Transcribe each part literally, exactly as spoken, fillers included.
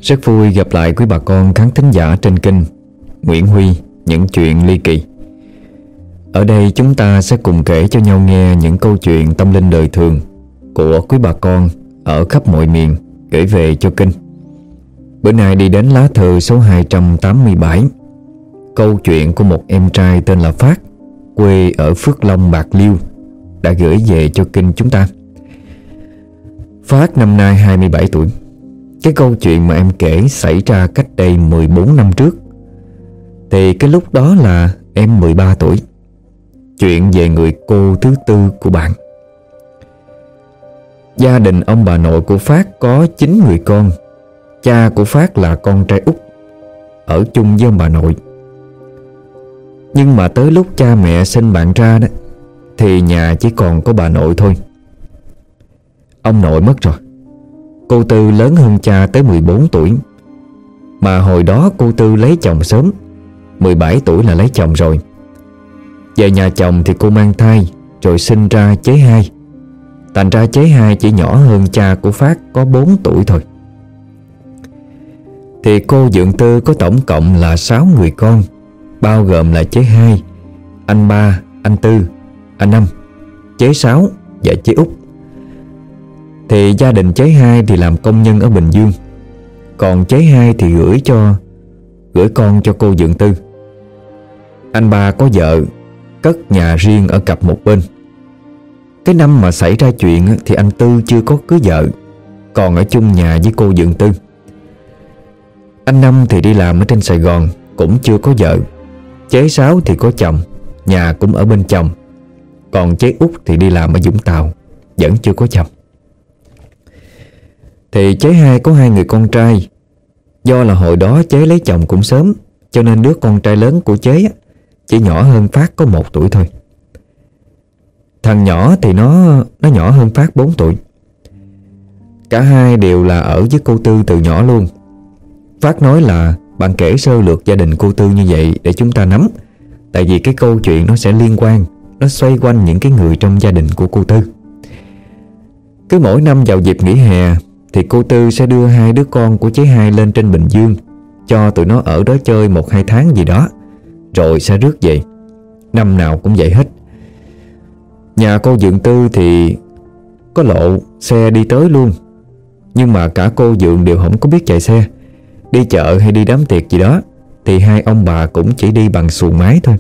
Rất vui gặp lại quý bà con khán thính giả trên kênh Nguyễn Huy Những Chuyện Ly Kỳ. Ở đây chúng ta sẽ cùng kể cho nhau nghe những câu chuyện tâm linh đời thường của quý bà con ở khắp mọi miền gửi về cho kênh. Bữa nay đi đến lá thư số hai trăm tám mươi bảy, câu chuyện của một em trai tên là Phát, quê ở Phước Long, Bạc Liêu, đã gửi về cho kênh chúng ta. Phát năm nay hai mươi bảy tuổi. Cái câu chuyện mà em kể xảy ra cách đây mười bốn năm trước. Thì cái lúc đó là em mười ba tuổi. Chuyện về người cô thứ tư của bạn. Gia đình ông bà nội của Phát có chín người con. Cha của Phát là con trai út, ở chung với ông bà nội. Nhưng mà tới lúc cha mẹ sinh bạn ra đó, thì nhà chỉ còn có bà nội thôi. Ông nội mất rồi. Cô Tư lớn hơn cha tới mười bốn tuổi. Mà hồi đó cô Tư lấy chồng sớm, mười bảy tuổi là lấy chồng rồi. Về nhà chồng thì cô mang thai, rồi sinh ra chế hai. Thành ra chế hai chỉ nhỏ hơn cha của Phát có bốn tuổi thôi. Thì cô Dượng Tư có tổng cộng là sáu người con, bao gồm là chế hai, anh ba, anh Tư, anh Năm, chế sáu và chế út. Thì gia đình chế hai thì làm công nhân ở Bình Dương, còn chế hai thì gửi cho Gửi con cho cô Dượng Tư. Anh ba có vợ, cất nhà riêng ở cặp một bên. Cái năm mà xảy ra chuyện thì anh Tư chưa có cưới vợ, còn ở chung nhà với cô Dượng Tư. Anh Năm thì đi làm ở trên Sài Gòn, cũng chưa có vợ. Chế sáu thì có chồng, nhà cũng ở bên chồng. Còn chế út thì đi làm ở Vũng Tàu, vẫn chưa có chồng. Thì chế hai có hai người con trai. Do là hồi đó chế lấy chồng cũng sớm, cho nên đứa con trai lớn của chế chỉ nhỏ hơn Phát có một tuổi thôi. Thằng nhỏ thì nó Nó nhỏ hơn Phát bốn tuổi. Cả hai đều là ở với cô Tư từ nhỏ luôn. Phát nói là bạn kể sơ lược gia đình cô Tư như vậy để chúng ta nắm. Tại vì cái câu chuyện nó sẽ liên quan, nó xoay quanh những cái người trong gia đình của cô Tư. Cứ mỗi năm vào dịp nghỉ hè thì cô Tư sẽ đưa hai đứa con của chế hai lên trên Bình Dương, cho tụi nó ở đó chơi một hai tháng gì đó, rồi sẽ rước về. Năm nào cũng vậy hết. Nhà cô Dượng Tư thì có lộ xe đi tới luôn. Nhưng mà cả cô Dượng đều không có biết chạy xe. Đi chợ hay đi đám tiệc gì đó thì hai ông bà cũng chỉ đi bằng xuồng máy thôi.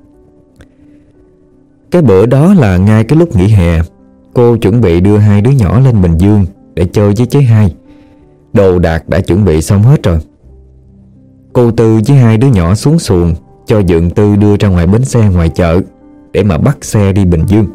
Cái bữa đó là ngay cái lúc nghỉ hè, cô chuẩn bị đưa hai đứa nhỏ lên Bình Dương để chơi với chế hai. Đồ đạc đã chuẩn bị xong hết rồi. Cô Tư với hai đứa nhỏ xuống xuồng, cho Dượng Tư đưa ra ngoài bến xe ngoài chợ để mà bắt xe đi Bình Dương.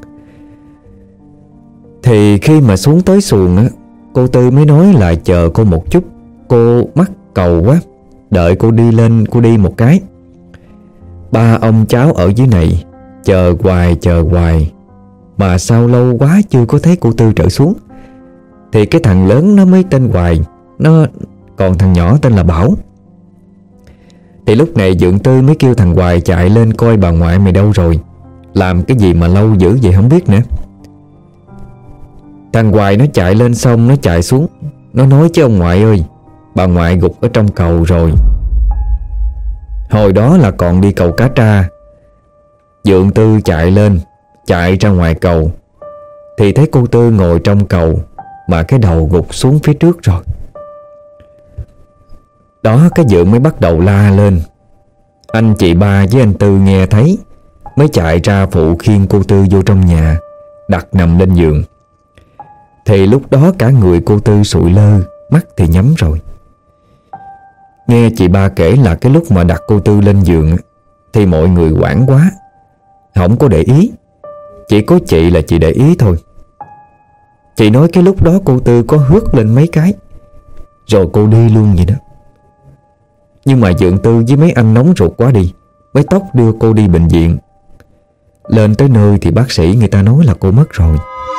Thì khi mà xuống tới xuồng á, cô Tư mới nói là chờ cô một chút, cô mắc cầu quá, đợi cô đi lên, cô đi một cái. Ba ông cháu ở dưới này chờ hoài chờ hoài, mà sao lâu quá chưa có thấy cô Tư trở xuống. Thì cái thằng lớn nó mới tên Hoài, nó còn thằng nhỏ tên là Bảo. Thì lúc này Dượng Tư mới kêu thằng Hoài chạy lên coi bà ngoại mày đâu rồi, làm cái gì mà lâu dữ vậy không biết nữa. Thằng Hoài nó chạy lên xong nó chạy xuống, nó nói chứ ông ngoại ơi, bà ngoại gục ở trong cầu rồi. Hồi đó là còn đi cầu Cá Tra. Dượng Tư chạy lên, chạy ra ngoài cầu, thì thấy cô Tư ngồi trong cầu mà cái đầu gục xuống phía trước rồi. Đó, cái Dượng mới bắt đầu la lên. Anh chị ba với anh Tư nghe thấy mới chạy ra phụ khiêng cô Tư vô trong nhà, đặt nằm lên giường. Thì lúc đó cả người cô Tư sụi lơ, mắt thì nhắm rồi. Nghe chị ba kể là cái lúc mà đặt cô Tư lên giường thì mọi người hoảng quá, không có để ý. Chỉ có chị là chị để ý thôi. Chị nói cái lúc đó cô Tư có hướt lên mấy cái, rồi cô đi luôn vậy đó. Nhưng mà Dượng Tư với mấy anh nóng ruột quá đi, mới tóc đưa cô đi bệnh viện. Lên tới nơi thì bác sĩ người ta nói là cô mất rồi.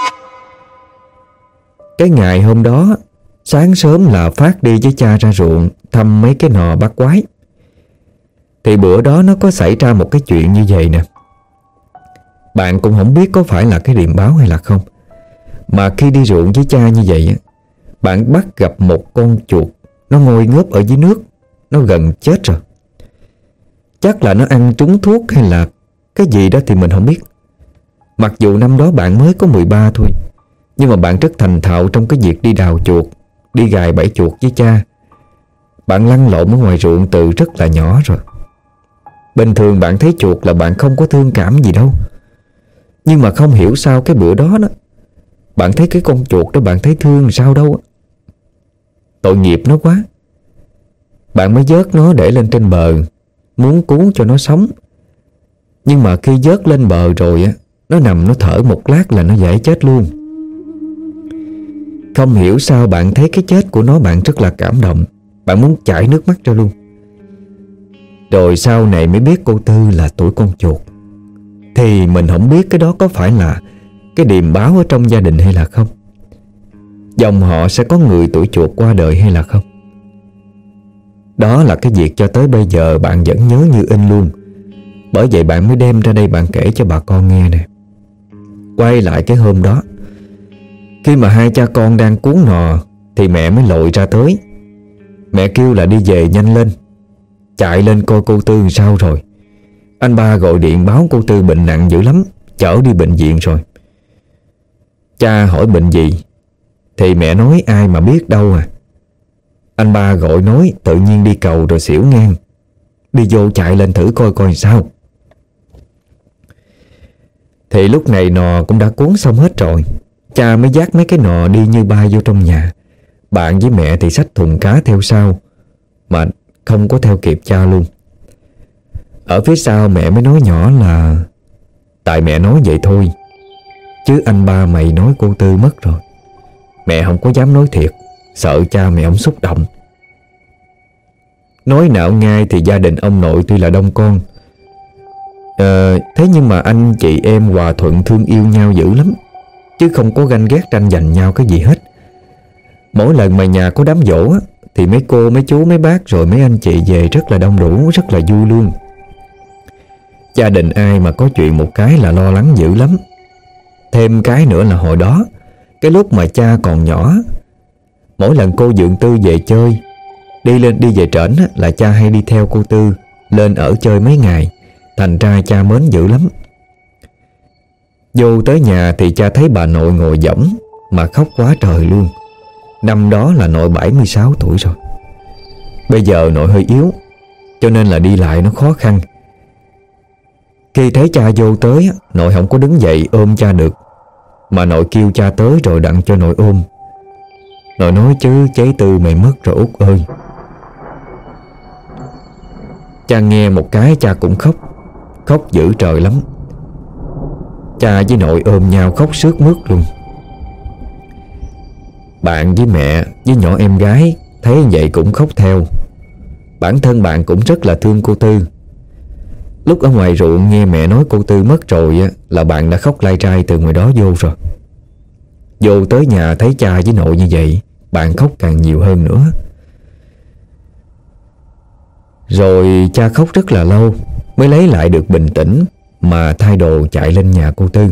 Cái ngày hôm đó, sáng sớm là Phát đi với cha ra ruộng thăm mấy cái nò bắt quái. Thì bữa đó nó có xảy ra một cái chuyện như vậy nè. Bạn cũng không biết có phải là cái điềm báo hay là không, mà khi đi ruộng với cha như vậy, bạn bắt gặp một con chuột Nó ngồi ngớp ở dưới nước. Nó gần chết rồi. Chắc là nó ăn trúng thuốc hay là cái gì đó thì mình không biết. Mặc dù năm đó bạn mới có mười ba thôi, nhưng mà bạn rất thành thạo trong cái việc đi đào chuột, đi gài bẫy chuột với cha. Bạn lăn lộn ở ngoài ruộng từ rất là nhỏ rồi. Bình thường bạn thấy chuột là bạn không có thương cảm gì đâu. Nhưng mà không hiểu sao cái bữa đó đó, bạn thấy cái con chuột đó bạn thấy thương sao đâu. Tội nghiệp nó quá. Bạn mới vớt nó để lên trên bờ, muốn cứu cho nó sống. Nhưng mà khi vớt lên bờ rồi á, nó nằm nó thở một lát là nó dễ chết luôn. Không hiểu sao bạn thấy cái chết của nó bạn rất là cảm động. Bạn muốn chảy nước mắt ra luôn. Rồi sau này mới biết cô Tư là tuổi con chuột. Thì mình không biết cái đó có phải là cái điềm báo ở trong gia đình hay là không. Dòng họ sẽ có người tuổi chuột qua đời hay là không. Đó là cái việc cho tới bây giờ bạn vẫn nhớ như in luôn. Bởi vậy bạn mới đem ra đây bạn kể cho bà con nghe nè. Quay lại cái hôm đó, khi mà hai cha con đang cuốn nò thì mẹ mới lội ra tới. Mẹ kêu là đi về nhanh lên, chạy lên coi cô Tư làm sao rồi. Anh ba gọi điện báo cô Tư bệnh nặng dữ lắm, chở đi bệnh viện rồi. Cha hỏi bệnh gì thì mẹ nói ai mà biết đâu à. Anh ba gọi nói tự nhiên đi cầu rồi xỉu ngang. Đi vô chạy lên thử coi coi sao. Thì lúc này nò cũng đã cuốn xong hết rồi. Cha mới dắt mấy cái nò đi như bay vô trong nhà. Bạn với mẹ thì xách thùng cá theo sau, mà không có theo kịp cha luôn. Ở phía sau mẹ mới nói nhỏ là tại mẹ nói vậy thôi, chứ anh ba mày nói cô Tư mất rồi. Mẹ không có dám nói thiệt, sợ cha mẹ ông xúc động. Nói nào ngay thì gia đình ông nội tuy là đông con, ờ, thế nhưng mà anh chị em hòa thuận thương yêu nhau dữ lắm, chứ không có ganh ghét tranh giành nhau cái gì hết. Mỗi lần mà nhà có đám giỗ á, thì mấy cô, mấy chú, mấy bác rồi mấy anh chị về rất là đông đủ, rất là vui luôn. Gia đình ai mà có chuyện một cái là lo lắng dữ lắm. Thêm cái nữa là hồi đó, cái lúc mà cha còn nhỏ, mỗi lần cô Dượng Tư về chơi, đi lên đi về trển á, là cha hay đi theo cô Tư lên ở chơi mấy ngày. Thành ra cha mến dữ lắm. Vô tới nhà thì cha thấy bà nội ngồi võng mà khóc quá trời luôn. Năm đó là nội bảy mươi sáu tuổi rồi. Bây giờ nội hơi yếu, cho nên là đi lại nó khó khăn. Khi thấy cha vô tới, nội không có đứng dậy ôm cha được, mà nội kêu cha tới rồi đặng cho nội ôm. Nội nói chứ cháy Tư mày mất rồi Út ơi. Cha nghe một cái cha cũng khóc. Khóc dữ trời lắm. Cha với nội ôm nhau khóc sướt mướt luôn. Bạn với mẹ với nhỏ em gái thấy vậy cũng khóc theo. Bản thân bạn cũng rất là thương cô Tư. Lúc ở ngoài ruộng nghe mẹ nói cô Tư mất rồi á, là bạn đã khóc lai trai từ ngoài đó vô rồi. Vô tới nhà thấy cha với nội như vậy, bạn khóc càng nhiều hơn nữa. Rồi cha khóc rất là lâu mới lấy lại được bình tĩnh mà thay đồ chạy lên nhà cô Tư.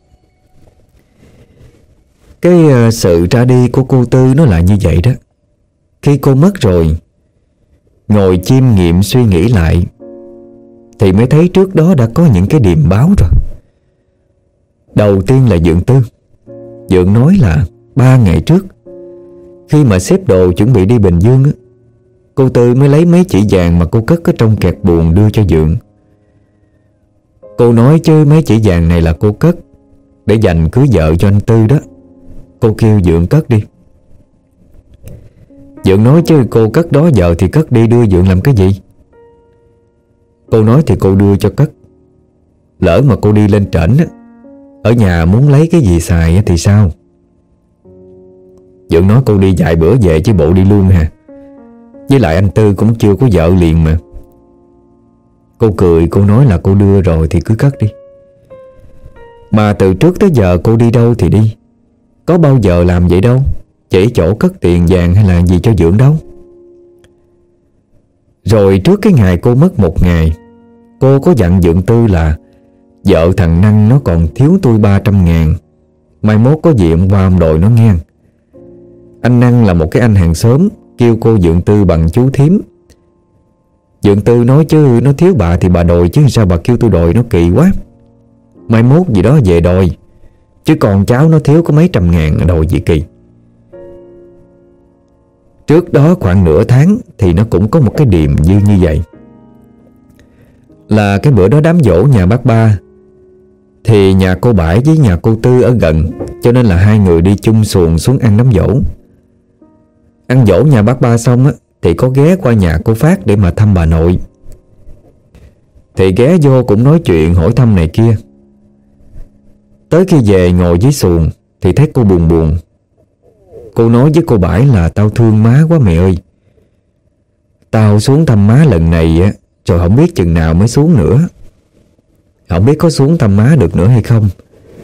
Cái uh, sự ra đi của cô Tư nó là như vậy đó. Khi cô mất rồi, ngồi chiêm nghiệm suy nghĩ lại thì mới thấy trước đó đã có những cái điềm báo rồi. Đầu tiên là Dượng Tư. Dượng nói là ba ngày trước, khi mà xếp đồ chuẩn bị đi Bình Dương á, cô Tư mới lấy mấy chỉ vàng mà cô cất ở trong kẹt buồn đưa cho Dượng. Cô nói chứ mấy chỉ vàng này là cô cất để dành cưới vợ cho anh Tư đó. Cô kêu Dượng cất đi. Dượng nói chứ cô cất đó vợ thì cất đi, đưa Dượng làm cái gì? Cô nói thì cô đưa cho cất. Lỡ mà cô đi lên trển á, ở nhà muốn lấy cái gì xài thì sao? Dượng nói cô đi vài bữa về chứ bộ đi luôn hả? Với lại anh Tư cũng chưa có vợ liền mà. Cô cười, cô nói là cô đưa rồi thì cứ cất đi. Mà từ trước tới giờ cô đi đâu thì đi, có bao giờ làm vậy đâu, chỉ chỗ cất tiền vàng hay là gì cho Dượng đâu. Rồi trước cái ngày cô mất một ngày, cô có dặn Dượng Tư là vợ thằng Năng nó còn thiếu tôi ba trăm ngàn, mai mốt có gì ông qua ông đòi nó nghe. Anh Năng là một cái anh hàng xóm kêu cô Dượng Tư bằng chú thím. Dượng Tư nói chứ nó thiếu bà thì bà đòi, chứ sao bà kêu tôi đòi, nó kỳ quá. Mai mốt gì đó về đòi, chứ còn cháu nó thiếu có mấy trăm ngàn đòi gì kỳ. Trước đó khoảng nửa tháng thì nó cũng có một cái điềm dư như vậy. Là cái bữa đó đám giỗ nhà bác Ba, thì nhà cô Bãi với nhà cô Tư ở gần, cho nên là hai người đi chung xuồng xuống ăn đám giỗ. Ăn giỗ nhà bác Ba xong á, thì có ghé qua nhà cô Phát để mà thăm bà nội. Thì ghé vô cũng nói chuyện hỏi thăm này kia. Tới khi về ngồi dưới xuồng thì thấy cô buồn buồn. Cô nói với cô Bãi là tao thương má quá mẹ ơi. Tao xuống thăm má lần này á, rồi không biết chừng nào mới xuống nữa. Không biết có xuống thăm má được nữa hay không.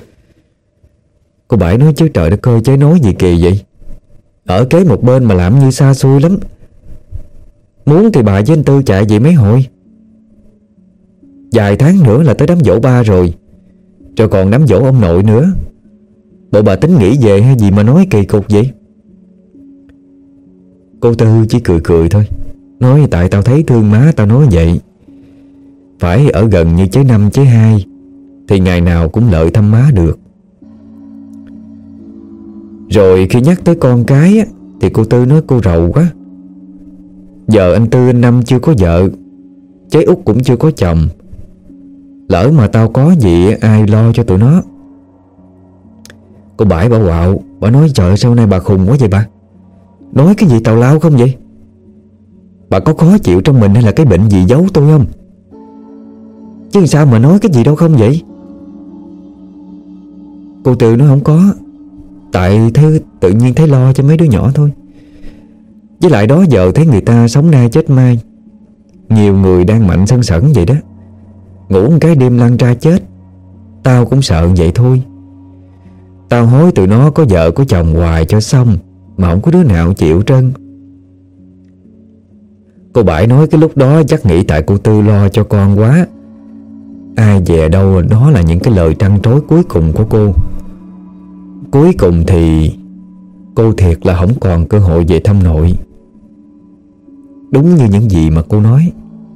Cô Bãi nói chứ trời đất ơi, chế nói gì kỳ vậy. Ở kế một bên mà làm như xa xôi lắm. Muốn thì bà với anh Tư chạy về mấy hồi. Vài tháng nữa là tới đám giỗ ba rồi, rồi còn đám giỗ ông nội nữa. Bộ bà tính nghỉ về hay gì mà nói kỳ cục vậy? Cô Tư chỉ cười cười thôi, nói tại tao thấy thương má tao nói vậy. Phải ở gần như chế năm chế hai thì ngày nào cũng lợi thăm má được. Rồi khi nhắc tới con cái á, thì cô Tư nói cô rầu quá. Giờ anh Tư anh Năm chưa có vợ, chế Út cũng chưa có chồng. Lỡ mà tao có gì ai lo cho tụi nó. Cô Bãi bà quạo, bà nói trời sao nay bà khùng quá vậy bà. Nói cái gì tào lao không vậy? Bà có khó chịu trong mình hay là cái bệnh gì giấu tôi không? Chứ sao mà nói cái gì đâu không vậy? Cô Tư nói không có, tại thế tự nhiên thấy lo cho mấy đứa nhỏ thôi. Với lại đó giờ thấy người ta sống nay chết mai, nhiều người đang mạnh sân sẩn vậy đó. Ngủ một cái đêm lăn ra chết. Tao cũng sợ vậy thôi. Tao hối tụi nó có vợ có chồng hoài cho xong, mà không có đứa nào chịu trơn. Cô Bãi nói cái lúc đó chắc nghĩ tại cô Tư lo cho con quá. Ai về đâu đó là những cái lời trăn trối cuối cùng của cô. Cuối cùng thì cô thiệt là không còn cơ hội về thăm nội. Đúng như những gì mà cô nói.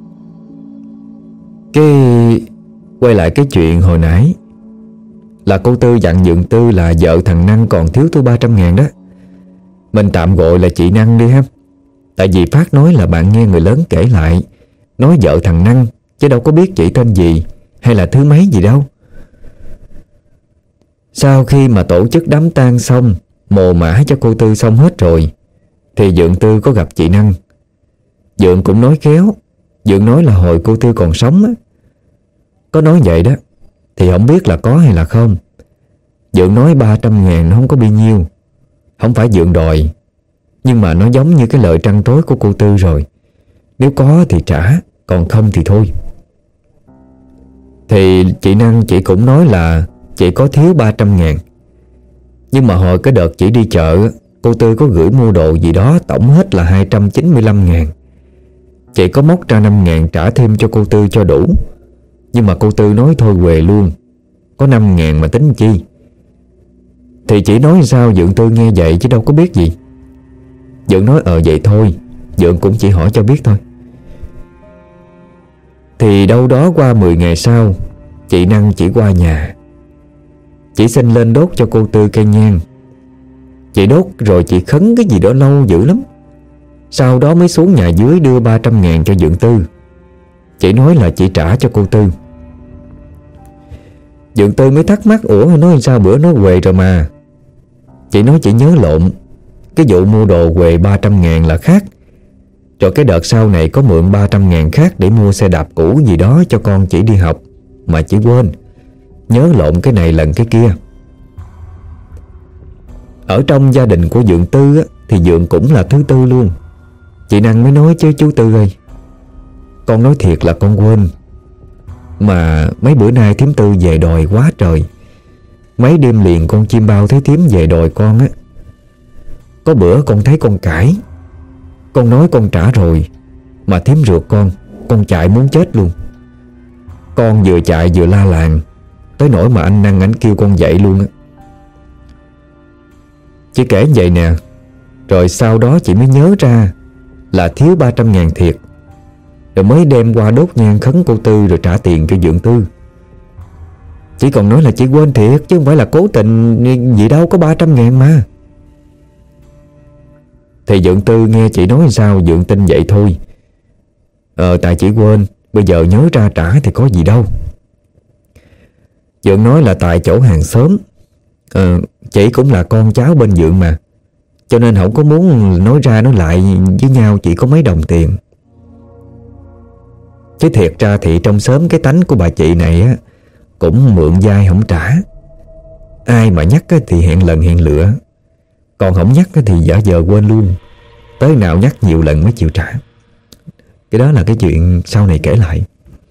Cái quay lại cái chuyện hồi nãy, là cô Tư dặn Dượng Tư là vợ thằng Năng còn thiếu tôi ba trăm ngàn đó. Mình tạm gọi là chị Năng đi ha. Tại vì Phát nói là bạn nghe người lớn kể lại, nói vợ thằng Năng, chứ đâu có biết chị tên gì hay là thứ mấy gì đâu. Sau khi mà tổ chức đám tang xong, mồ mả cho cô Tư xong hết rồi, thì Dượng Tư có gặp chị Năng. Dượng cũng nói khéo. Dượng nói là hồi cô Tư còn sống á. Có nói vậy đó, thì không biết là có hay là không. Dượng nói ba trăm ngàn nó không có bao nhiêu. Không phải Dượng đòi, nhưng mà nó giống như cái lời trăn trối của cô Tư rồi. Nếu có thì trả, còn không thì thôi. Thì chị Năng chị cũng nói là chị có thiếu ba trăm ngàn. Nhưng mà hồi cái đợt chị đi chợ, cô Tư có gửi mua đồ gì đó, tổng hết là hai trăm chín mươi lăm ngàn. Chị có móc ra năm ngàn trả thêm cho cô Tư cho đủ. Nhưng mà cô Tư nói thôi quề luôn, có năm ngàn mà tính chi. Thì chị nói sao Dượng Tư nghe vậy chứ đâu có biết gì. Dượng nói ờ vậy thôi. Dượng cũng chỉ hỏi cho biết thôi. Thì đâu đó qua mười ngày sau, chị Năng chỉ qua nhà. Chị xin lên đốt cho cô Tư cây nhang. Chị đốt rồi chị khấn cái gì đó lâu dữ lắm. Sau đó mới xuống nhà dưới đưa ba trăm ngàn cho Dượng Tư. Chị nói là chị trả cho cô Tư. Dượng Tư mới thắc mắc, ủa nói sao bữa nói quề rồi mà. Chị nói chị nhớ lộn. Cái vụ mua đồ quề ba trăm ngàn là khác. Rồi cái đợt sau này có mượn ba trăm ngàn khác để mua xe đạp cũ gì đó cho con chị đi học, mà chị quên. Nhớ lộn cái này lần cái kia. Ở trong gia đình của Dượng Tư á, thì Dượng cũng là thứ tư luôn. Chị Năng mới nói chứ chú Tư ơi, con nói thiệt là con quên. Mà mấy bữa nay thím Tư về đòi quá trời. Mấy đêm liền con chim bao thấy thím về đòi con á. Có bữa con thấy con cãi. Con nói con trả rồi, mà thím rượt con, con chạy muốn chết luôn. Con vừa chạy vừa la làng, tới nỗi mà anh Năng ảnh kêu con dậy luôn á. Chỉ kể vậy nè. Rồi sau đó chị mới nhớ ra là thiếu ba trăm ngàn thiệt, rồi mới đem qua đốt nhang khấn cô Tư rồi trả tiền cho Dượng Tư. Chị còn nói là chị quên thiệt chứ không phải là cố tình gì đâu, có ba trăm ngàn mà. Thì Dượng Tư nghe chị nói sao Dượng tin vậy thôi. Ờ tại chị quên, bây giờ nhớ ra trả thì có gì đâu. Dượng nói là tại chỗ hàng xóm. Ờ chị cũng là con cháu bên Dượng mà, cho nên không có muốn nói ra nói lại với nhau chỉ có mấy đồng tiền. Chứ thiệt ra thì trong xóm cái tánh của bà chị này á, cũng mượn dai không trả. Ai mà nhắc thì hẹn lần hẹn lựa, còn không nhắc thì dở giờ quên luôn. Tới nào nhắc nhiều lần mới chịu trả. Cái đó là cái chuyện sau này kể lại.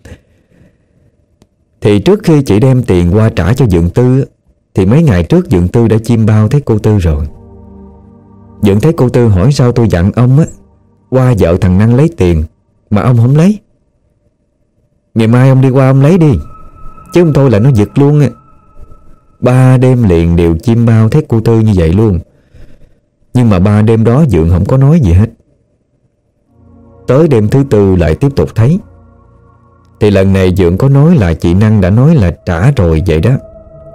Thì trước khi chị đem tiền qua trả cho Dượng Tư, thì mấy ngày trước Dượng Tư đã chiêm bao thấy cô Tư rồi. Dượng thấy cô Tư hỏi sao tôi dặn ông á qua vợ thằng Năng lấy tiền mà ông không lấy. Ngày mai ông đi qua ông lấy đi, chứ không thôi là nó giật luôn á. Ba đêm liền đều chiêm bao thấy cô Tư như vậy luôn. Nhưng mà ba đêm đó Dượng không có nói gì hết. Tới đêm thứ tư lại tiếp tục thấy. Thì lần này Dượng có nói là chị Năng đã nói là trả rồi vậy đó.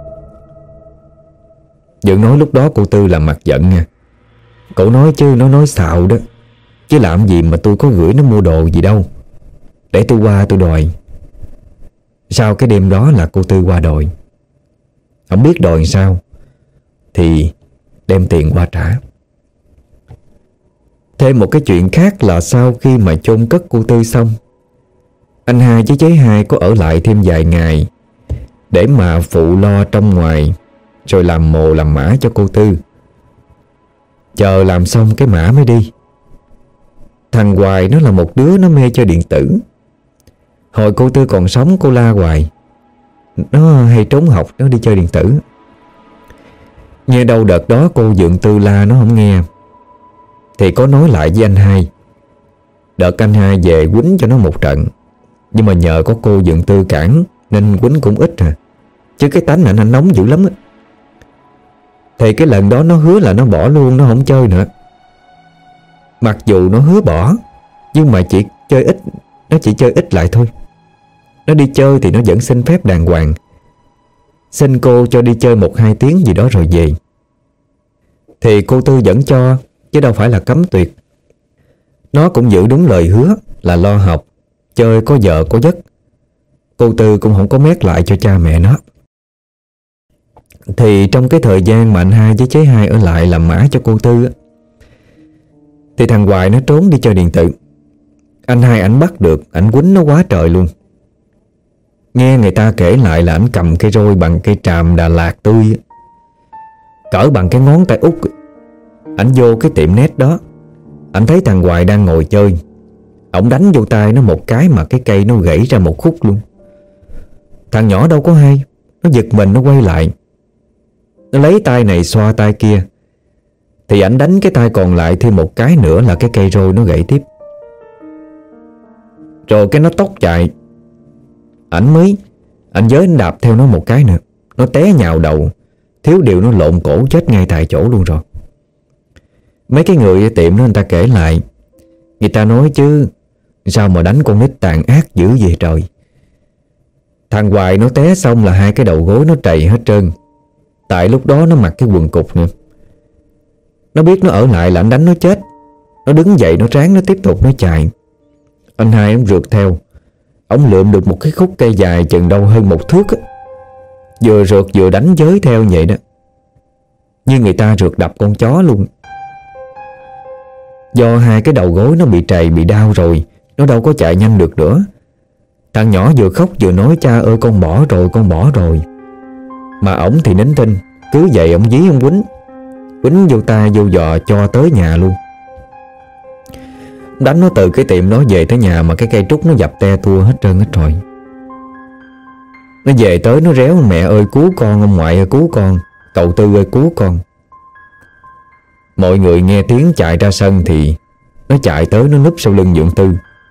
Dượng nói lúc đó cô Tư làm mặt giận nha. Cậu nói chứ nó nói xạo đó, chứ làm gì mà tôi có gửi nó mua đồ gì đâu. Để tôi qua tôi đòi. Sau cái đêm đó là cô Tư qua đòi. Không biết đòi sao thì đem tiền qua trả. Thêm một cái chuyện khác là sau khi mà chôn cất cô Tư xong, anh hai với chế hai có ở lại thêm vài ngày để mà phụ lo trong ngoài, rồi làm mồ làm mã cho cô Tư. Chờ làm xong cái mã mới đi. Thằng Hoài nó là một đứa nó mê chơi điện tử. Hồi cô Tư còn sống cô la hoài, nó hay trốn học, nó đi chơi điện tử. Nghe đâu đợt đó cô Dượng Tư la nó không nghe, thì có nói lại với anh hai. Đợt anh hai về quýnh cho nó một trận, nhưng mà nhờ có cô Dượng Tư cản nên quýnh cũng ít à. Chứ cái tánh anh anh nóng dữ lắm á. Thì cái lần đó nó hứa là nó bỏ luôn, nó không chơi nữa. Mặc dù nó hứa bỏ, nhưng mà chỉ chơi ít. Nó chỉ chơi ít lại thôi. Nó đi chơi thì nó vẫn xin phép đàng hoàng, xin cô cho đi chơi một hai tiếng gì đó rồi về. Thì cô Tư vẫn cho, chứ đâu phải là cấm tuyệt. Nó cũng giữ đúng lời hứa là lo học, chơi có vợ có giấc. Cô Tư cũng không có mét lại cho cha mẹ nó. Thì trong cái thời gian mà anh hai với chế hai ở lại làm mã cho cô Tư, thì thằng Hoài nó trốn đi chơi điện tử. Anh hai ảnh bắt được, ảnh quýnh nó quá trời luôn. Nghe người ta kể lại là ảnh cầm cây roi bằng cây tràm Đà Lạt tươi, cỡ bằng cái ngón tay út. Ảnh vô cái tiệm net đó, ảnh thấy thằng Hoài đang ngồi chơi, ổng đánh vô tay nó một cái mà cái cây nó gãy ra một khúc luôn. Thằng nhỏ đâu có hay, nó giật mình nó quay lại, nó lấy tay này xoa tay kia. Thì ảnh đánh cái tay còn lại thêm một cái nữa là cái cây roi nó gãy tiếp. Rồi cái nó tốc chạy. Ảnh mới Ảnh giới anh đạp theo nó một cái nữa, nó té nhào đầu, thiếu điều nó lộn cổ chết ngay tại chỗ luôn rồi. Mấy cái người ở tiệm đó người ta kể lại, người ta nói chứ sao mà đánh con nít tàn ác dữ vậy trời. Thằng Hoài nó té xong là hai cái đầu gối nó trầy hết trơn, tại lúc đó nó mặc cái quần cục nữa. Nó biết nó ở lại là anh đánh nó chết. Nó đứng dậy nó ráng nó tiếp tục nó chạy. Anh hai ông rượt theo. Ông lượm được một cái khúc cây dài chừng đâu hơn một thước á. Vừa rượt vừa đánh giới theo vậy đó, như người ta rượt đập con chó luôn. Do hai cái đầu gối nó bị trầy bị đau rồi, nó đâu có chạy nhanh được nữa. Thằng nhỏ vừa khóc vừa nói cha ơi con bỏ rồi, con bỏ rồi. Mà ổng thì nín thinh, cứ vậy ổng dí ông quýnh, quýnh vô tay vô giò cho tới nhà luôn. Đánh nó từ cái tiệm đó về tới nhà mà cái cây trúc nó dập te tua hết trơn hết rồi. Nó về tới nó réo mẹ ơi cứu con, ông ngoại ơi cứu con, cậu Tư ơi cứu con. Mọi người nghe tiếng chạy ra sân thì nó chạy tới nó núp sau lưng Dượng Tư.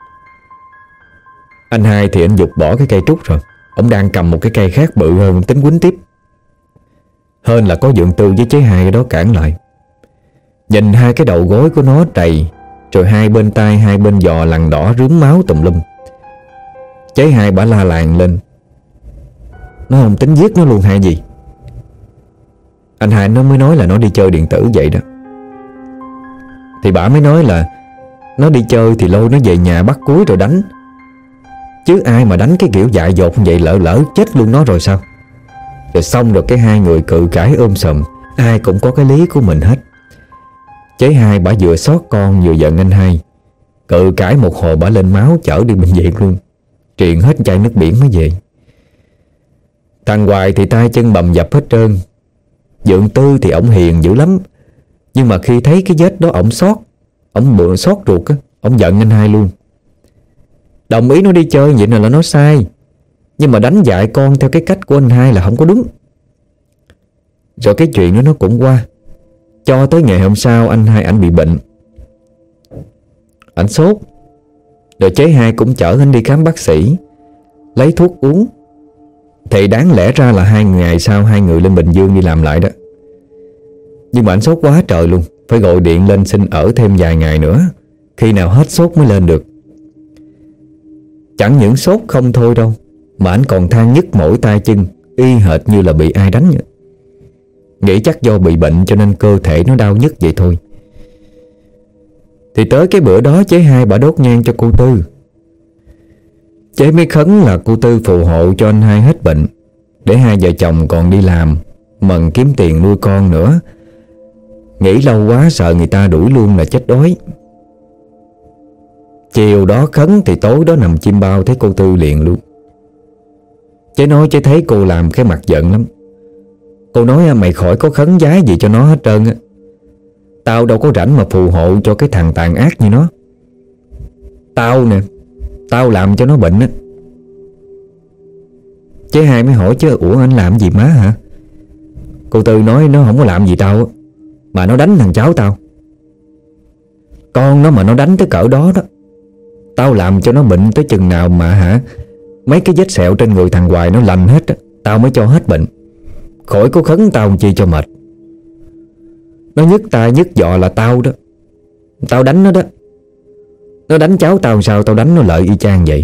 Anh hai thì anh giục bỏ cái cây trúc rồi, ông đang cầm một cái cây khác bự hơn tính quýnh tiếp. Hên là có Dượng Tư với chế hai đó cản lại. Nhìn hai cái đầu gối của nó trầy, rồi hai bên tai hai bên giò lằn đỏ rướm máu tùm lum. Chế hai bả la làng lên: "Nó không tính giết nó luôn hay gì?" Anh hai nó mới nói là nó đi chơi điện tử vậy đó. Thì bả mới nói là nó đi chơi thì lôi nó về nhà bắt cúi rồi đánh, chứ ai mà đánh cái kiểu dại dột vậy, lỡ lỡ chết luôn nó rồi sao. Rồi xong rồi cái hai người cự cãi ôm sòm, ai cũng có cái lý của mình hết. Chế hai bả vừa xót con vừa giận anh hai, cự cãi một hồi bả lên máu chở đi bệnh viện luôn, truyền hết chai nước biển mới về. Thằng Hoài thì tay chân bầm dập hết trơn. Dượng Tư thì ổng hiền dữ lắm, nhưng mà khi thấy cái vết đó ổng xót, ổng bựa xót ruột á, ổng giận anh hai luôn. Đồng ý nó đi chơi vậy là nó sai, nhưng mà đánh dạy con theo cái cách của anh hai là không có đúng. Rồi cái chuyện đó nó cũng qua, cho tới ngày hôm sau anh hai ảnh bị bệnh, ảnh sốt. Rồi chế hai cũng chở anh đi khám bác sĩ, lấy thuốc uống. Thì đáng lẽ ra là hai ngày sau hai người lên Bình Dương đi làm lại đó. Nhưng mà ảnh sốt quá trời luôn, phải gọi điện lên xin ở thêm vài ngày nữa, khi nào hết sốt mới lên được. Chẳng những sốt không thôi đâu, mà ảnh còn than nhức mỏi tay chân, y hệt như là bị ai đánh vậy. Nghĩ chắc do bị bệnh cho nên cơ thể nó đau nhức vậy thôi. Thì tới cái bữa đó chế hai bả đốt nhang cho cô Tư. Chế mới khấn là cô Tư phù hộ cho anh hai hết bệnh, để hai vợ chồng còn đi làm mần kiếm tiền nuôi con nữa. Nghĩ lâu quá sợ người ta đuổi luôn là chết đói. Chiều đó khấn thì tối đó nằm chim bao thấy cô Tư liền luôn. Chế nói chế thấy cô làm cái mặt giận lắm. Cô nói mày khỏi có khấn vái gì cho nó hết trơn á. Tao đâu có rảnh mà phù hộ cho cái thằng tàn ác như nó. Tao nè, tao làm cho nó bệnh á. Chế hai mới hỏi chứ ủa anh làm gì má hả? Cô Tư nói nó không có làm gì tao, mà nó đánh thằng cháu tao. Con nó mà nó đánh tới cỡ đó đó, tao làm cho nó bệnh tới chừng nào mà hả, mấy cái vết sẹo trên người thằng Hoài nó lành hết á, tao mới cho hết bệnh. Khỏi có khấn tao chi cho mệt. Nó nhức tai nhức giò là tao đó, tao đánh nó đó. Nó đánh cháu tao sao tao đánh nó lợi y chang vậy.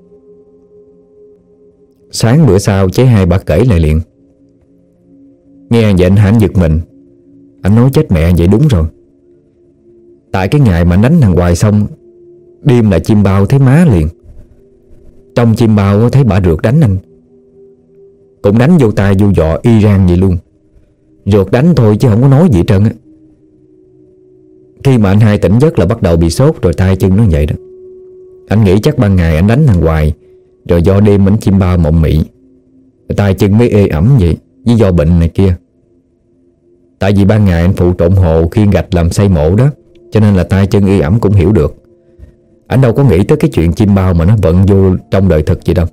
Sáng bữa sau chế hai bà kể lại liền. Nghe vậy anh Hạnh giật mình. Anh nói chết mẹ vậy đúng rồi. Tại cái ngày mà anh đánh thằng Hoài xong, đêm lại chim bao thấy má liền. Trong chim bao thấy bà rượt đánh anh, cũng đánh vô tai vô dọ y rang vậy luôn. Rượt đánh thôi chứ không có nói gì hết trơn á. Khi mà anh hai tỉnh giấc là bắt đầu bị sốt rồi tay chân nó vậy đó. Anh nghĩ chắc ban ngày anh đánh thằng Hoài, rồi do đêm anh chim bao mộng mị, tay chân mới ê ẩm vậy, với do bệnh này kia. Tại vì ban ngày anh phụ trộn hồ khiên gạch làm xây mộ đó, cho nên là tay chân ê ẩm cũng hiểu được. Anh đâu có nghĩ tới cái chuyện chim bao mà nó vận vô trong đời thực vậy đâu.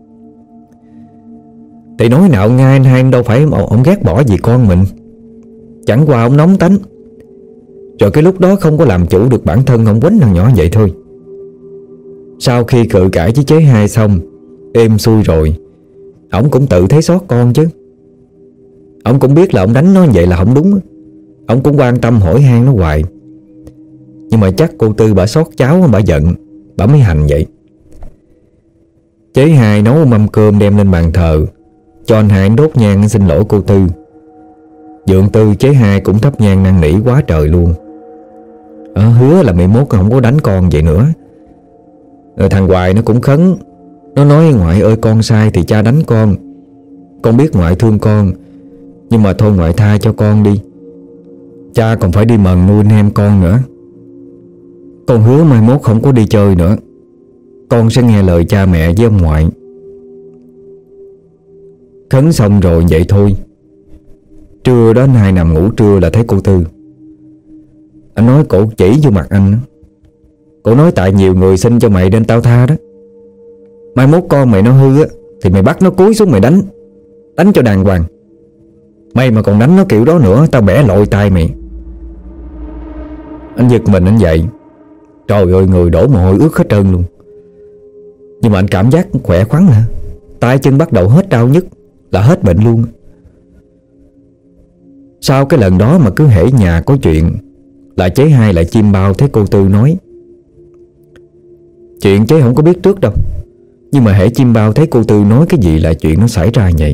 Thì nói nào ngay anh hai đâu phải ông ghét bỏ gì con mình, chẳng qua ông nóng tánh. Rồi cái lúc đó không có làm chủ được bản thân, ông quýnh thằng nhỏ vậy thôi. Sau khi cự cãi với chế hai xong, êm xuôi rồi, ổng cũng tự thấy xót con chứ. Ông cũng biết là ông đánh nó vậy là không đúng. Ông cũng quan tâm hỏi han nó hoài. Nhưng mà chắc cô Tư bả xót cháu, bả giận, bả mới hành vậy. Chế hai nấu mâm cơm đem lên bàn thờ, cho anh hai đốt nhang xin lỗi cô Tư. Dượng Tư chế hai cũng thắp nhang năn nỉ quá trời luôn. Ờ, hứa là mày mốt không có đánh con vậy nữa. Rồi thằng Hoài nó cũng khấn. Nó nói ngoại ơi con sai thì cha đánh con. Con biết ngoại thương con, nhưng mà thôi ngoại tha cho con đi. Cha còn phải đi mần nuôi anh em con nữa. Con hứa mai mốt không có đi chơi nữa. Con sẽ nghe lời cha mẹ với ông ngoại. Khấn xong rồi vậy thôi. Trưa đó anh hai nằm ngủ trưa là thấy cô Tư. Anh nói cổ chỉ vô mặt anh. Cổ nói tại nhiều người xin cho mày nên tao tha đó. Mai mốt con mày nó hư á, thì mày bắt nó cúi xuống mày đánh. Đánh cho đàng hoàng. Mày mà còn đánh nó kiểu đó nữa, tao bẻ lội tay mày. Anh giật mình anh dậy. Trời ơi, người đổ mồ hôi ướt hết trơn luôn. Nhưng mà anh cảm giác khỏe khoắn hả, tay chân bắt đầu hết đau nhức, là hết bệnh luôn. Sau cái lần đó mà cứ hễ nhà có chuyện là chế Hai lại chim bao thấy cô Tư nói: "Chuyện chế không có biết trước đâu, nhưng mà hễ chim bao thấy cô Tư nói cái gì là chuyện nó xảy ra vậy."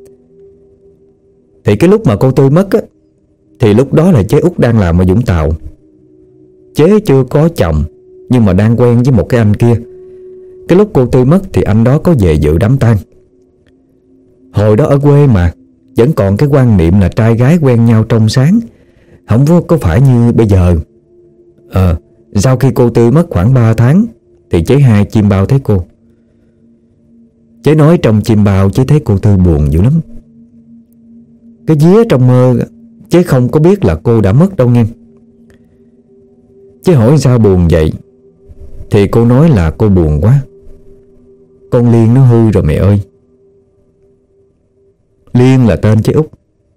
Thì cái lúc mà cô Tư mất á, thì lúc đó là chế Út đang làm ở Vũng Tàu. Chế chưa có chồng, nhưng mà đang quen với một cái anh kia. Cái lúc cô Tư mất thì anh đó có về dự đám tang. Hồi đó ở quê mà vẫn còn cái quan niệm là trai gái quen nhau trong sáng, không có, có phải như bây giờ. Ờ Sau khi cô Tư mất khoảng ba tháng thì chế Hai chim bao thấy cô. Chế nói trong chim bao chế thấy cô Tư buồn dữ lắm. Cái vía trong mơ chế không có biết là cô đã mất đâu nghe. Chế hỏi sao buồn vậy, thì cô nói là cô buồn quá, con Liên nó hư rồi mẹ ơi. Liên là tên chế Út.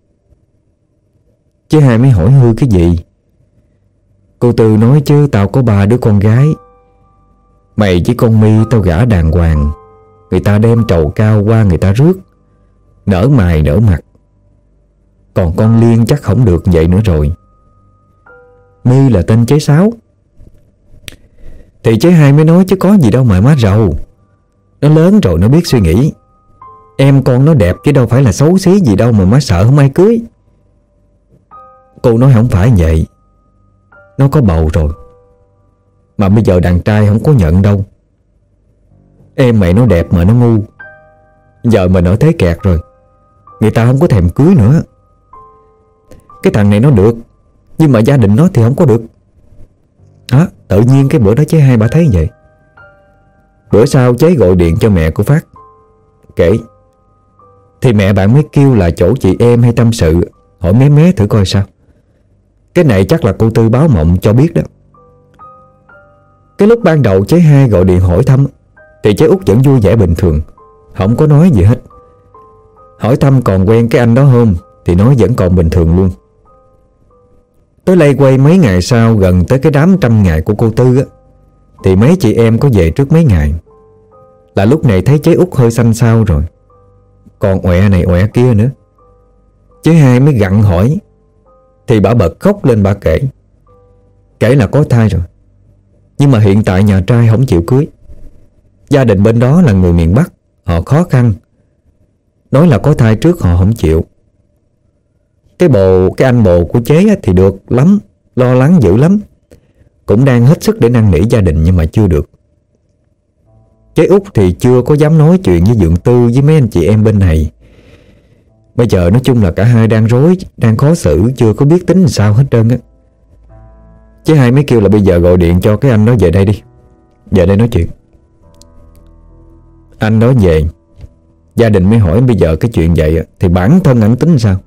Chế Hai mới hỏi hư cái gì. Cô Tư nói: "Chứ tao có ba đứa con gái, mày với con My tao gả đàng hoàng, người ta đem trầu cao qua người ta rước, nở mày nở mặt. Còn con Liên chắc không được vậy nữa rồi." My là tên chế Sáu. Thì chế Hai mới nói: "Chứ có gì đâu mà má rầu, nó lớn rồi nó biết suy nghĩ. Em con nó đẹp chứ đâu phải là xấu xí gì đâu mà má sợ không ai cưới." Cô nói: "Không phải vậy, nó có bầu rồi, mà bây giờ đàn trai không có nhận đâu. Em mày nó đẹp mà nó ngu, giờ mình ở thế kẹt rồi, người ta không có thèm cưới nữa. Cái thằng này nó được, nhưng mà gia đình nó thì không có được." Đó, tự nhiên cái bữa đó chế Hai bà thấy vậy. Bữa sau chế gọi điện cho mẹ của Phát kể. Thì mẹ bạn mới kêu là chỗ chị em hay tâm sự, hỏi mé mé thử coi sao. Cái này chắc là cô Tư báo mộng cho biết đó. Cái lúc ban đầu chế Hai gọi điện hỏi thăm thì chế Út vẫn vui vẻ bình thường, không có nói gì hết. Hỏi thăm còn quen cái anh đó không thì nói vẫn còn bình thường luôn. Tới lây quay mấy ngày sau, gần tới cái đám trăm ngày của cô Tư á, thì mấy chị em có về trước mấy ngày. Là lúc này thấy chế Út hơi xanh xao rồi, còn ọe này ọe kia nữa. Chế Hai mới gặng hỏi, thì bà bật khóc lên bà kể. Kể là có thai rồi, nhưng mà hiện tại nhà trai không chịu cưới. Gia đình bên đó là người miền Bắc, họ khó khăn, nói là có thai trước họ không chịu. Cái bồ, cái anh bồ của chế thì được lắm, lo lắng dữ lắm, cũng đang hết sức để năn nỉ gia đình nhưng mà chưa được. Chế Út thì chưa có dám nói chuyện với Dượng Tư với mấy anh chị em bên này. Bây giờ nói chung là cả hai đang rối, đang khó xử, chưa có biết tính làm sao hết trơn á. Chế Hai mới kêu là bây giờ gọi điện cho cái anh đó về đây đi, về đây nói chuyện. Anh đó về, gia đình mới hỏi bây giờ cái chuyện vậy thì bản thân ảnh tính sao.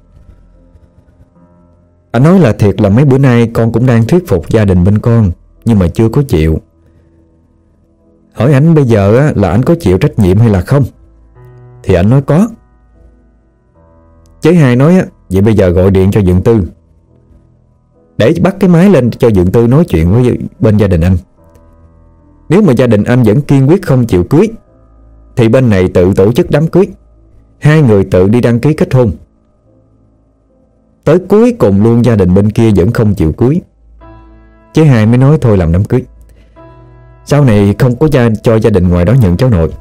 Anh nói là thiệt là mấy bữa nay con cũng đang thuyết phục gia đình bên con, nhưng mà chưa có chịu. Hỏi ảnh bây giờ là ảnh có chịu trách nhiệm hay là không, thì ảnh nói có. Chế Hai nói vậy bây giờ gọi điện cho Dượng Tư, để bắt cái máy lên cho Dượng Tư nói chuyện với bên gia đình anh. Nếu mà gia đình anh vẫn kiên quyết không chịu cưới thì bên này tự tổ chức đám cưới, hai người tự đi đăng ký kết hôn. Tới cuối cùng luôn gia đình bên kia vẫn không chịu cưới. Chế Hai mới nói thôi làm đám cưới, sau này không có gia, cho gia đình ngoài đó nhận cháu nội.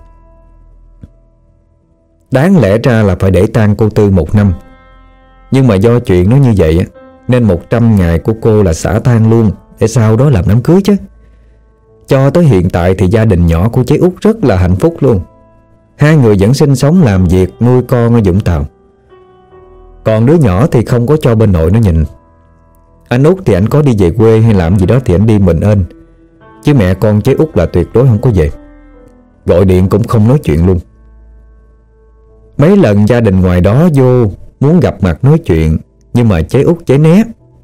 Đáng lẽ ra là phải để tang cô Tư một năm, nhưng mà do chuyện nó như vậy nên một trăm ngày của cô là xả tang luôn, để sau đó làm đám cưới chứ. Cho tới hiện tại thì gia đình nhỏ của chế Út rất là hạnh phúc luôn. Hai người vẫn sinh sống làm việc nuôi con ở Vũng Tàu. Còn đứa nhỏ thì không có cho bên nội nó nhìn. Anh Út thì anh có đi về quê hay làm gì đó thì anh đi mình ên, chứ mẹ con chế Út là tuyệt đối không có về. Gọi điện cũng không nói chuyện luôn. Mấy lần gia đình ngoài đó vô muốn gặp mặt nói chuyện, nhưng mà chế Út chế né,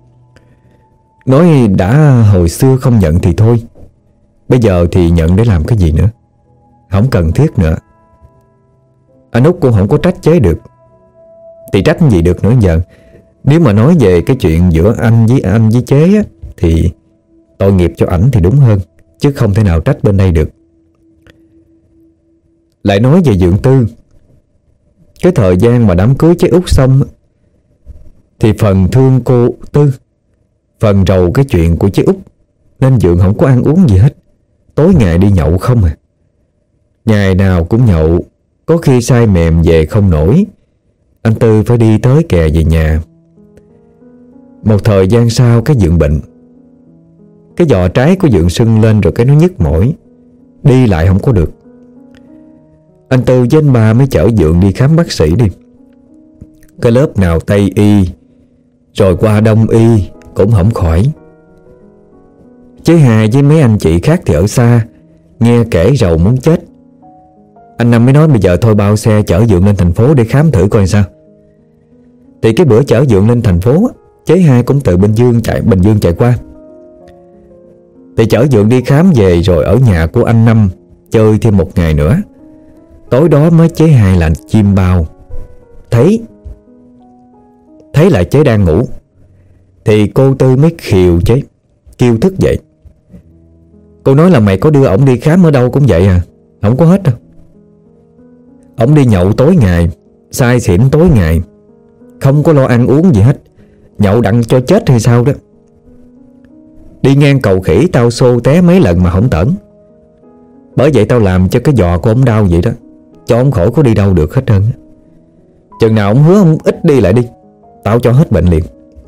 nói đã hồi xưa không nhận thì thôi, bây giờ thì nhận để làm cái gì nữa, không cần thiết nữa. Anh Út cũng không có trách chế được, thì trách gì được nữa giờ. Nếu mà nói về cái chuyện giữa anh với anh với chế á, thì tội nghiệp cho ảnh thì đúng hơn, chứ không thể nào trách bên đây được. Lại nói về Dượng Tư, cái thời gian mà đám cưới chế Út xong thì phần thương cô Tư Phần rầu cái chuyện của chị Út nên Dượng không có ăn uống gì hết. Tối ngày đi nhậu không à. Ngày nào cũng nhậu, có khi say mềm về không nổi. Anh Tư phải đi tới kè về nhà. Một thời gian sau cái Dượng bệnh. Cái giò trái của Dượng sưng lên rồi cái nó nhức mỏi, đi lại không có được. Anh Tư với anh ba mới chở Dượng đi khám bác sĩ đi. Cái lớp nào Tây y rồi qua Đông y cũng không khỏi. Chế Hà với mấy anh chị khác thì ở xa, nghe kể rầu muốn chết. Anh Năm mới nói bây giờ thôi bao xe chở Dượng lên thành phố để khám thử coi sao. Thì cái bữa chở Dượng lên thành phố, Chế Hai cũng từ Bình Dương chạy Bình Dương chạy qua. Thì chở Dượng đi khám về rồi ở nhà của anh Năm chơi thêm một ngày nữa. Tối đó mới Chế Hai là chim bao Thấy Thấy là Chế đang ngủ. Thì cô Tư mới khiều Chế, kêu thức dậy. Cô nói là mày có đưa ổng đi khám ở đâu cũng vậy à, không có hết đâu. Ổng đi nhậu tối ngày, say xỉn tối ngày, không có lo ăn uống gì hết. Nhậu đặng cho chết hay sao đó. Đi ngang cầu khỉ tao xô té mấy lần mà không tởn. Bởi vậy tao làm cho cái giò của ổng đau vậy đó, cho ổng khỏi có đi đâu được hết trơn. Chừng nào ổng hứa ổng ít đi lại đi, tao cho hết bệnh liền.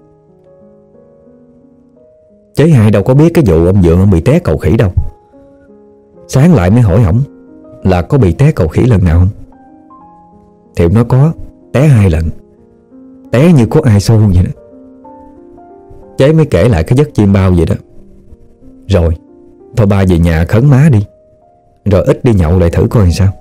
Chế Hai đâu có biết cái vụ ông Dượng ông bị té cầu khỉ đâu. Sáng lại mới hỏi ổng là có bị té cầu khỉ lần nào không. Thì ông nói có, té hai lần. Té như có ai xô vậy đó. Chế mới kể lại cái giấc chim bao vậy đó. Rồi thôi ba về nhà khấn má đi, rồi ít đi nhậu lại thử coi làm sao.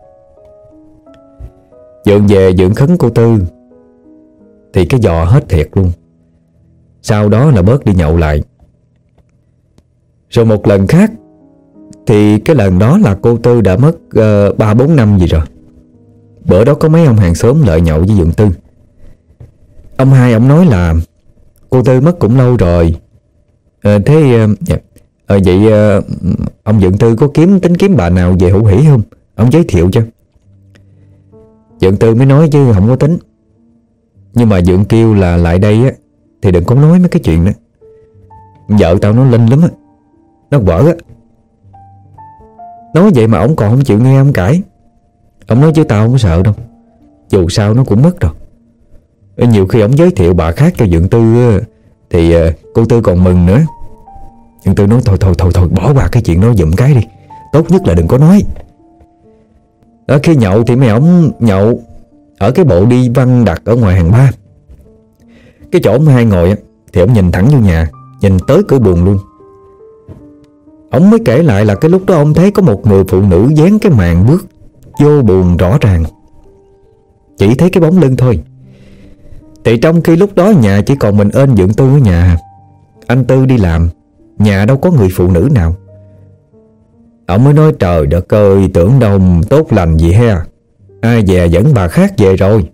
Dượng về Dượng khấn cô Tư thì cái giò hết thiệt luôn. Sau đó là bớt đi nhậu lại. Rồi một lần khác thì cái lần đó là cô Tư đã mất ba uh, bốn năm gì rồi. Bữa đó có mấy ông hàng xóm lại nhậu với Dượng Tư. Ông hai ông nói là cô Tư mất cũng lâu rồi. à, Thế uh, yeah. à, vậy uh, ông Dượng Tư có kiếm tính kiếm bà nào về hữu hỉ không? Ông giới thiệu cho. Dượng Tư mới nói chứ không có tính. Nhưng mà Dượng kêu là lại đây á thì đừng có nói mấy cái chuyện đó. Vợ tao nó linh lắm á, nó quở á. Nói vậy mà ổng còn không chịu nghe ông cãi. Ông nói chứ tao không có sợ đâu, dù sao nó cũng mất rồi. Nhiều khi ổng giới thiệu bà khác cho Dượng Tư thì cô Tư còn mừng nữa. Dượng Tư nói thôi thôi thôi thôi bỏ qua cái chuyện đó giùm cái đi, tốt nhất là đừng có nói. Đó, khi nhậu thì mấy ổng nhậu ở cái bộ đi văn đặt ở ngoài hàng ba. Cái chỗ ông hai ngồi thì ổng nhìn thẳng vô nhà, nhìn tới cửa buồng luôn. Ông mới kể lại là cái lúc đó ông thấy có một người phụ nữ dán cái màn bước vô buồng rõ ràng, chỉ thấy cái bóng lưng thôi. Thì trong khi lúc đó nhà chỉ còn mình ên Dượng Tư ở nhà. Anh Tư đi làm, nhà đâu có người phụ nữ nào. Ông mới nói trời đất ơi, tưởng đâu tốt lành gì he, ai về dẫn bà khác về rồi.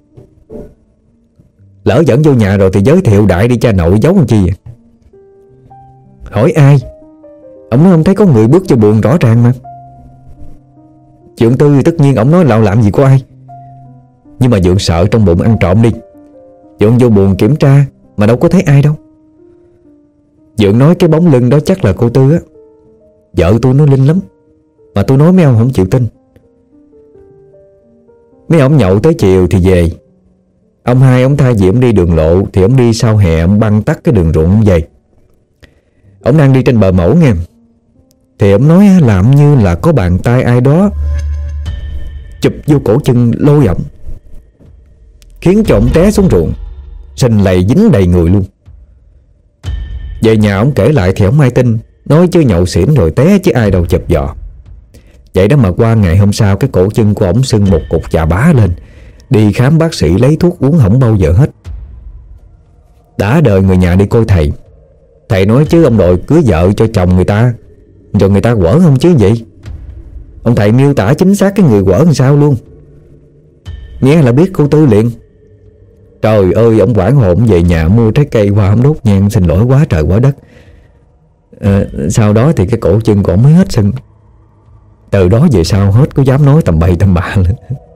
Lỡ dẫn vô nhà rồi thì giới thiệu đại đi cha nội giấu làm chi vậy? Hỏi ai? Ông nói ông thấy có người bước vô buồng rõ ràng mà. Dượng Tư thì tất nhiên ông nói lạo làm gì có ai. Nhưng mà Dượng sợ trong bụng ăn trộm đi. Dượng vô buồng kiểm tra mà đâu có thấy ai đâu. Dượng nói cái bóng lưng đó chắc là cô Tư á. Vợ tôi nó linh lắm, mà tôi nói mấy ông không chịu tin. Mấy ông nhậu tới chiều thì về. Ông hai ông thay vì ông đi đường lộ thì ông đi sau hè, ông băng tắt cái đường ruộng ông về. Ông đang đi trên bờ mẫu nghe. Thì ông nói làm như là có bàn tay ai đó chụp vô cổ chân lôi ổng, khiến cho ổng té xuống ruộng, sình lầy dính đầy người luôn. Về nhà ổng kể lại thì ổng ai tin, nói chứ nhậu xỉn rồi té chứ ai đâu chụp giò. Vậy đó mà qua ngày hôm sau cái cổ chân của ổng sưng một cục chà bá lên. Đi khám bác sĩ lấy thuốc uống không bao giờ hết. Đã đời người nhà đi coi thầy. Thầy nói chứ ông đội cưới vợ cho chồng người ta rồi người ta quở không chứ gì. Ông thầy miêu tả chính xác cái người quở làm sao luôn. Nghe là biết cô Tư liền. Trời ơi, ông quản hồn về nhà mua trái cây qua ông đốt nhang xin lỗi quá trời quá đất. à, Sau đó thì cái cổ chân của ông mới hết sưng. Từ đó về sau hết có dám nói tầm bậy tầm bạ nữa.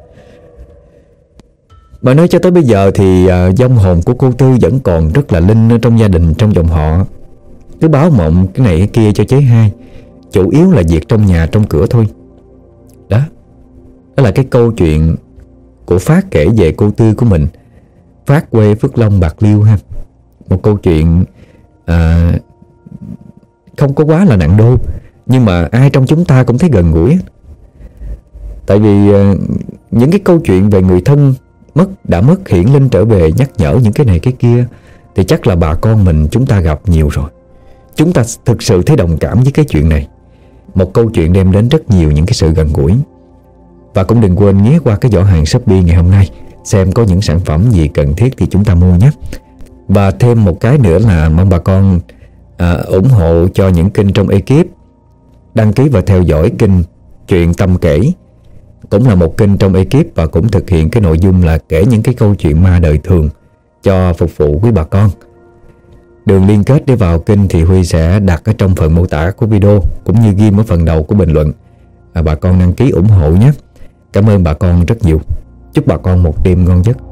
Mà nói cho tới bây giờ thì uh, vong hồn của cô Tư vẫn còn rất là linh ở trong gia đình, trong dòng họ. cứ báo mộng cái này cái kia cho chế hai, chủ yếu là việc trong nhà trong cửa thôi. Đó, đó là cái câu chuyện của Phát kể về cô Tư của mình. Phát quê Phước Long, Bạc Liêu ha. Một câu chuyện à, không có quá là nặng đô, nhưng mà ai trong chúng ta cũng thấy gần gũi. Tại vì à, những cái câu chuyện về người thân mất, đã mất, hiển linh trở về, nhắc nhở những cái này cái kia, thì chắc là bà con mình chúng ta gặp nhiều rồi. Chúng ta thực sự thấy đồng cảm với cái chuyện này. Một câu chuyện đem đến rất nhiều những cái sự gần gũi. Và cũng đừng quên ghé qua cái giỏ hàng Shopee ngày hôm nay, xem có những sản phẩm gì cần thiết thì chúng ta mua nhé. Và thêm một cái nữa là mong bà con à, ủng hộ cho những kênh trong ekip. Đăng ký và theo dõi kênh Chuyện Tâm Kể, cũng là một kênh trong ekip và cũng thực hiện cái nội dung là kể những cái câu chuyện ma đời thường cho phục vụ quý bà con. Đường liên kết để vào kênh thì Huy sẽ đặt ở trong phần mô tả của video, cũng như ghim ở phần đầu của bình luận. à, Bà con đăng ký ủng hộ nhé. Cảm ơn bà con rất nhiều. Chúc bà con một đêm ngon giấc.